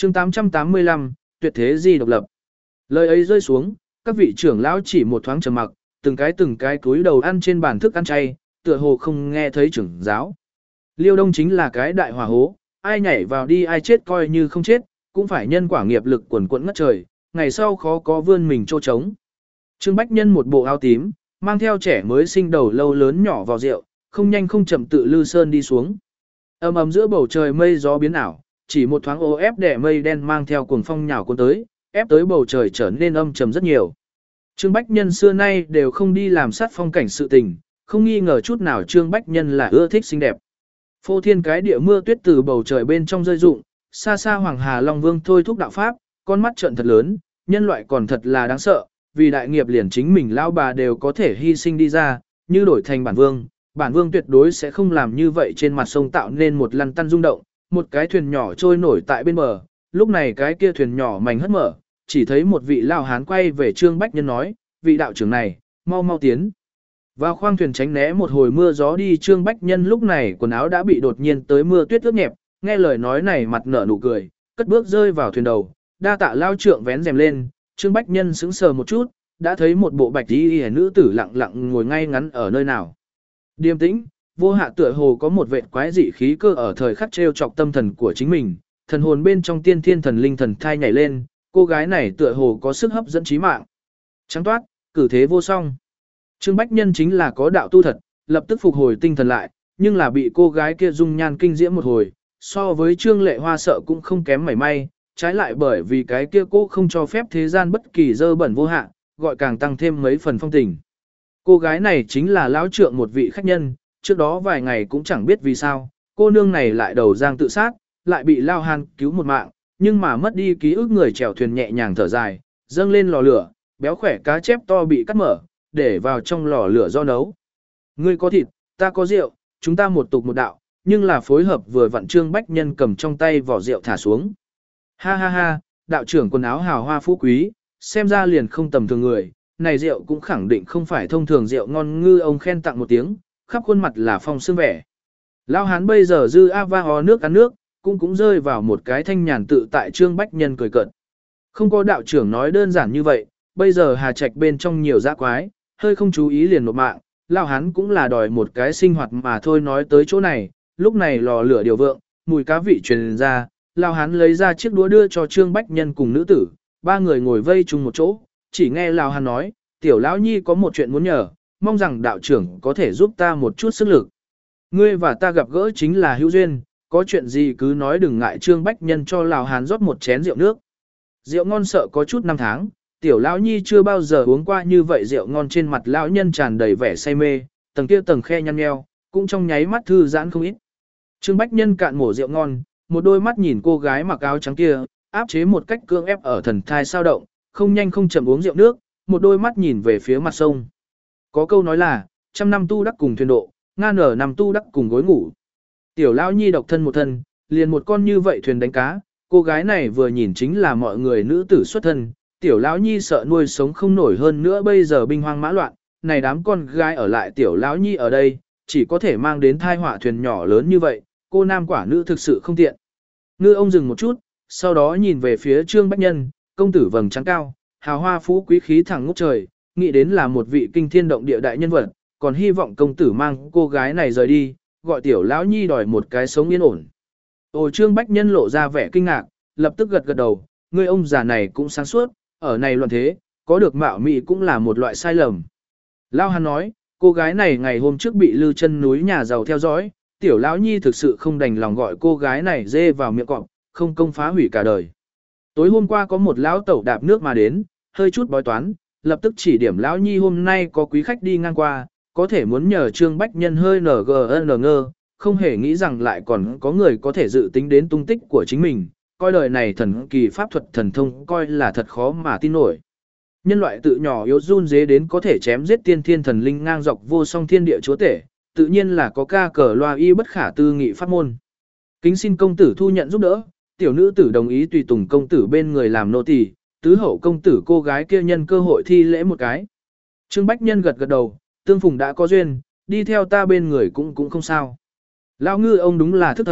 chương 885, tuyệt thế gì độc lập. Lời ấy rơi xuống, các vị trưởng lão chỉ một thoáng trầm mặc, từng cái cúi đầu ăn trên bàn thức ăn chay, tựa hồ không nghe thấy trưởng giáo. Liêu Đông chính là cái đại hỏa hố, ai nhảy vào đi ai chết coi như không chết, cũng phải nhân quả nghiệp lực quần quẫn ngất trời, ngày sau khó có vươn mình trô trống. Trương Bách Nhân một bộ áo tím, mang theo trẻ mới sinh đầu lâu lớn nhỏ vào rượu, không nhanh không chậm tự lư sơn đi xuống. Ầm ầm giữa bầu trời mây gió biến ảo, chỉ một thoáng ô ép đẻ mây đen mang theo cuồng phong nhào cuốn tới, ép tới bầu trời trở nên âm trầm rất nhiều. Trương Bách Nhân xưa nay đều không đi làm sát phong cảnh sự tình, không nghi ngờ chút nào Trương Bách Nhân là ưa thích xinh đẹp. Phô thiên cái địa mưa tuyết từ bầu trời bên trong rơi rụng, xa xa Hoàng Hà Long Vương thôi thúc đạo pháp, con mắt trợn thật lớn, nhân loại còn thật là đáng sợ, vì đại nghiệp liền chính mình lão bà đều có thể hy sinh đi ra, như đổi thành bản vương tuyệt đối sẽ không làm như vậy. Trên mặt sông tạo nên một lăn tăn rung động, một cái thuyền nhỏ trôi nổi tại bên bờ, lúc này cái kia thuyền nhỏ mảnh hất mở, chỉ thấy một vị lao hán quay về Trương Bách Nhân nói, vị đạo trưởng này, mau mau tiến vào khoang thuyền tránh né một hồi mưa gió đi. Trương Bách Nhân lúc này quần áo đã bị đột nhiên tới mưa tuyết ướt nhẹp, nghe lời nói này mặt nở nụ cười, cất bước rơi vào thuyền đầu, đa tạ lao trưởng vén rèm lên. Trương Bách Nhân sững sờ một chút, đã thấy một bộ bạch y nữ tử lặng lặng ngồi ngay ngắn ở nơi nào. Điềm tĩnh, vô hạ tựa hồ có một vệt quái dị khí cơ ở thời khắc trêu chọc tâm thần của chính mình, thần hồn bên trong tiên thiên thần linh thần thai nhảy lên, cô gái này tựa hồ có sức hấp dẫn trí mạng. Trắng toát, cử thế vô song. Trương Bách Nhân chính là có đạo tu thật, lập tức phục hồi tinh thần lại, nhưng là bị cô gái kia dung nhan kinh diễm một hồi, so với Trương Lệ Hoa sợ cũng không kém mảy may, trái lại bởi vì cái kia cô không cho phép thế gian bất kỳ dơ bẩn vô hạ, gọi càng tăng thêm mấy phần phong tình. Cô gái này chính là lão trượng một vị khách nhân, trước đó vài ngày cũng chẳng biết vì sao, cô nương này lại đầu giang tự sát, lại bị lao hàn cứu một mạng, nhưng mà mất đi ký ức người chèo thuyền nhẹ nhàng thở dài, dâng lên lò lửa, béo khỏe cá chép to bị cắt mở, để vào trong lò lửa do nấu. Ngươi có thịt, ta có rượu, chúng ta một tục một đạo, nhưng là phối hợp vừa vặn. Trương Bách Nhân cầm trong tay vỏ rượu thả xuống. Ha ha ha, đạo trưởng quần áo hào hoa phú quý, xem ra liền không tầm thường người, này rượu cũng khẳng định không phải thông thường rượu ngon. Ngư ông khen tặng một tiếng, khắp khuôn mặt là phong sương vẻ. Lao hán bây giờ dư ava ho nước ăn nước, cũng rơi vào một cái thanh nhàn tự tại. Trương Bách Nhân cười cợt. Không có đạo trưởng nói đơn giản như vậy, bây giờ Hà Trạch bên trong nhiều dã quái, hơi không chú ý liền nộp mạng, Lao hán cũng là đòi một cái sinh hoạt mà thôi. Nói tới chỗ này, lúc này lò lửa điều vượng, mùi cá vị truyền ra, Lao hán lấy ra chiếc đũa đưa cho Trương Bách Nhân cùng nữ tử, ba người ngồi vây chung một chỗ, chỉ nghe Lao hán nói, tiểu lão nhi có một chuyện muốn nhờ, mong rằng đạo trưởng có thể giúp ta một chút sức lực. Ngươi và ta gặp gỡ chính là hữu duyên, có chuyện gì cứ nói đừng ngại. Trương Bách Nhân cho Lao hán rót một chén rượu nước. Rượu ngon sợ có chút năm tháng, tiểu lão nhi chưa bao giờ uống qua như vậy rượu ngon. Trên mặt lão nhân tràn đầy vẻ say mê, tầng kia tầng khe nhăn nheo, cũng trong nháy mắt thư giãn không ít. Trương Bách Nhân cạn mổ rượu ngon, một đôi mắt nhìn cô gái mặc áo trắng kia, áp chế một cách cưỡng ép ở thần thai sao động, không nhanh không chậm uống rượu nước, một đôi mắt nhìn về phía mặt sông. Có câu nói là, trăm năm tu đắc cùng thuyền độ, ngàn ở năm tu đắc cùng gối ngủ. Tiểu lão nhi độc thân một thân, liền một con như vậy thuyền đánh cá, cô gái này vừa nhìn chính là mọi người nữ tử xuất thân. Tiểu lão nhi sợ nuôi sống không nổi, hơn nữa bây giờ binh hoang mã loạn, này đám con gái ở lại tiểu lão nhi ở đây, chỉ có thể mang đến thai họa thuyền nhỏ lớn như vậy, cô nam quả nữ thực sự không tiện. Ngư ông dừng một chút, sau đó nhìn về phía Trương Bách Nhân, công tử vầng trán cao, hào hoa phú quý khí thẳng ngút trời, nghĩ đến là một vị kinh thiên động địa đại nhân vật, còn hy vọng công tử mang cô gái này rời đi, gọi tiểu lão nhi đòi một cái sống yên ổn. Ồ, Trương Bách Nhân lộ ra vẻ kinh ngạc, lập tức gật gật đầu, người ông già này cũng sáng suốt, ở này loạn thế, có được mạo mị cũng là một loại sai lầm. Lao Hán nói, cô gái này ngày hôm trước bị Lư Chân núi nhà giàu theo dõi, tiểu lão nhi thực sự không đành lòng gọi cô gái này dê vào miệng cọp, không công phá hủy cả đời. Tối hôm qua có một lão tẩu đạp nước mà đến, hơi chút bói toán, lập tức chỉ điểm lão nhi hôm nay có quý khách đi ngang qua, có thể muốn nhờ Trương Bách Nhân hơi ngờ, không hề nghĩ rằng lại còn có người có thể dự tính đến tung tích của chính mình, coi đời này thần kỳ pháp thuật thần thông coi là thật khó mà tin nổi. Nhân loại tự nhỏ yếu run dế đến có thể chém giết tiên thiên thần linh ngang dọc vô song thiên địa chúa tể, tự nhiên là có ca cờ loa y bất khả tư nghị pháp môn. Kính xin công tử thu nhận giúp đỡ, tiểu nữ tử đồng ý tùy tùng công tử bên người làm nô tỳ, tứ hậu công tử cô gái kia nhân cơ hội thi lễ một cái. Trương Bách Nhân gật gật đầu, tương phùng đã có duyên, đi theo ta bên người cũng không sao. Lão Ngư ông đúng là thức thời,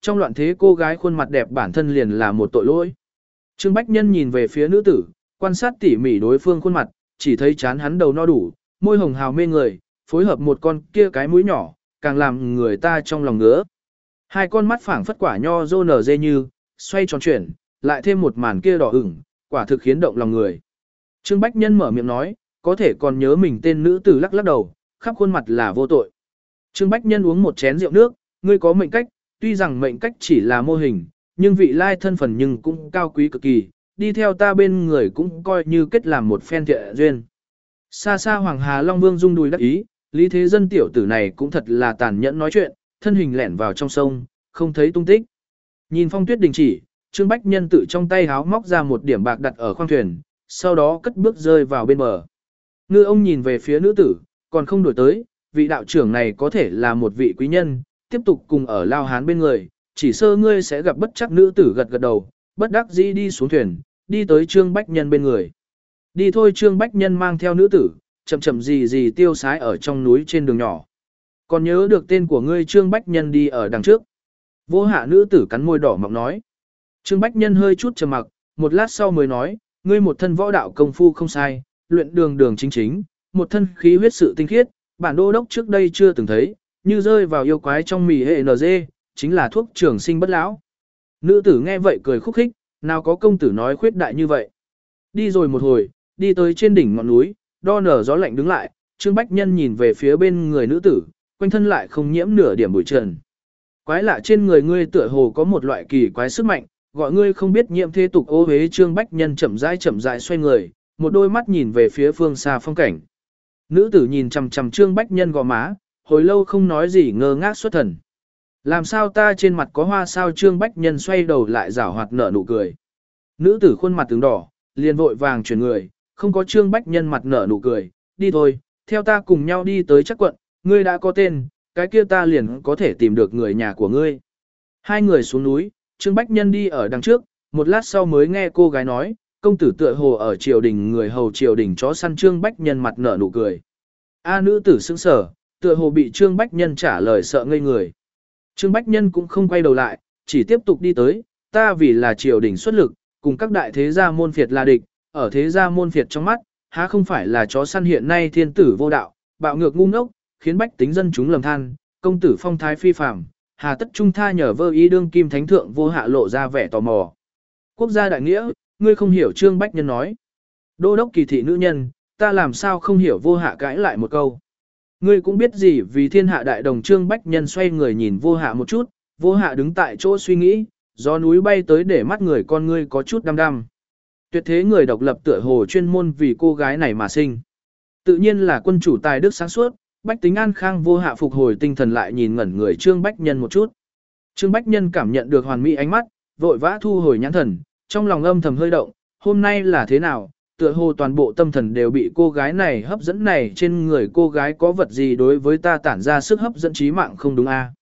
trong loạn thế cô gái khuôn mặt đẹp bản thân liền là một tội lỗi. Trương Bách Nhân nhìn về phía nữ tử, quan sát tỉ mỉ đối phương khuôn mặt, chỉ thấy trán hắn đầu no đủ, môi hồng hào mê người, phối hợp một con kia cái mũi nhỏ, càng làm người ta trong lòng ngứa. Hai con mắt phảng phất quả nho rô nở dê như, xoay tròn chuyển, lại thêm một màn kia đỏ ửng, quả thực khiến động lòng người. Trương Bách Nhân mở miệng nói, có thể còn nhớ mình tên nữ tử lắc lắc đầu, khắp khuôn mặt là vô tội. Trương Bách Nhân uống một chén rượu nước, ngươi có mệnh cách, tuy rằng mệnh cách chỉ là mô hình, nhưng vị lai thân phận nhưng cũng cao quý cực kỳ, đi theo ta bên người cũng coi như kết làm một phen thiện duyên. Xa xa Hoàng Hà Long Vương rung đùi đắc ý, Lý Thế Dân tiểu tử này cũng thật là tàn nhẫn nói chuyện, thân hình lẻn vào trong sông, không thấy tung tích. Nhìn phong tuyết đình chỉ, Trương Bách Nhân tự trong tay háo móc ra một điểm bạc đặt ở khoang thuyền, sau đó cất bước rơi vào bên bờ. Ngư ông nhìn về phía nữ tử, còn không đổi tới, vị đạo trưởng này có thể là một vị quý nhân, tiếp tục cùng ở Lao Hán bên người, chỉ sơ ngươi sẽ gặp bất chắc. Nữ tử gật gật đầu, bất đắc dĩ đi xuống thuyền, đi tới Trương Bách Nhân bên người. Đi thôi. Trương Bách Nhân mang theo nữ tử, chậm chậm gì tiêu sái ở trong núi trên đường nhỏ. Còn nhớ được tên của ngươi? Trương Bách Nhân đi ở đằng trước. Vô Hạ nữ tử cắn môi đỏ mọng nói. Trương Bách Nhân hơi chút trầm mặc, một lát sau mới nói, ngươi một thân võ đạo công phu không sai, luyện đường đường chính chính, một thân khí huyết sự tinh khiết, bản đô đốc trước đây chưa từng thấy, như rơi vào yêu quái trong mì hệ NG, chính là thuốc trường sinh bất lão. Nữ tử nghe vậy cười khúc khích, nào có công tử nói khuyết đại như vậy. Đi rồi một hồi, đi tới trên đỉnh ngọn núi, đo nở gió lạnh đứng lại, Trương Bách Nhân nhìn về phía bên người nữ tử, quanh thân lại không nhiễm nửa điểm bụi trần. Quái lạ, trên người ngươi tựa hồ có một loại kỳ quái sức mạnh, gọi ngươi không biết nhiễm thế tục ô hế. Trương Bách Nhân chậm rãi xoay người, một đôi mắt nhìn về phía phương xa phong cảnh. Nữ tử nhìn chằm chằm Trương Bách Nhân gò má, hồi lâu không nói gì, ngơ ngác xuất thần. Làm sao ta trên mặt có hoa sao? Trương Bách Nhân xoay đầu lại giảo hoạt nở nụ cười. Nữ tử khuôn mặt tướng đỏ, liền vội vàng chuyển người, không có Trương Bách Nhân mặt nở nụ cười. Đi thôi, theo ta cùng nhau đi tới Trắc quận, ngươi đã có tên, cái kia ta liền có thể tìm được người nhà của ngươi. Hai người xuống núi, Trương Bách Nhân đi ở đằng trước, một lát sau mới nghe cô gái nói, công tử tựa hồ ở triều đình người hầu triều đình chó săn. Trương Bách Nhân mặt nở nụ cười. Nữ tử sững sờ, tựa hồ bị Trương Bách Nhân trả lời sợ ngây người. Trương Bách Nhân cũng không quay đầu lại, chỉ tiếp tục đi tới, ta vì là triều đình xuất lực, cùng các đại thế gia môn phiệt là địch, ở thế gia môn phiệt trong mắt, há không phải là chó săn. Hiện nay thiên tử vô đạo, bạo ngược ngu ngốc, khiến bách tính dân chúng lầm than, công tử phong thái phi phàm, hà tất trung tha nhờ vơ ý. Đương kim thánh thượng Vô Hạ lộ ra vẻ tò mò. Quốc gia đại nghĩa, ngươi không hiểu? Trương Bách Nhân nói. Đô đốc kỳ thị nữ nhân, ta làm sao không hiểu? Vô Hạ cãi lại một câu. Ngươi cũng biết gì vì thiên hạ đại đồng? Trương Bách Nhân xoay người nhìn Vô Hạ một chút, Vô Hạ đứng tại chỗ suy nghĩ, gió núi bay tới để mắt người con ngươi có chút đăm đăm. Tuyệt thế người độc lập tựa hồ chuyên môn vì cô gái này mà sinh. Tự nhiên là quân chủ tài đức sáng suốt, bách tính an khang. Vô Hạ phục hồi tinh thần lại nhìn ngẩn người Trương Bách Nhân một chút. Trương Bách Nhân cảm nhận được hoàn mỹ ánh mắt, vội vã thu hồi nhãn thần, trong lòng âm thầm hơi động, hôm nay là thế nào? Tựa hồ toàn bộ tâm thần đều bị cô gái này hấp dẫn. Này trên người cô gái có vật gì đối với ta tản ra sức hấp dẫn trí mạng không đúng a?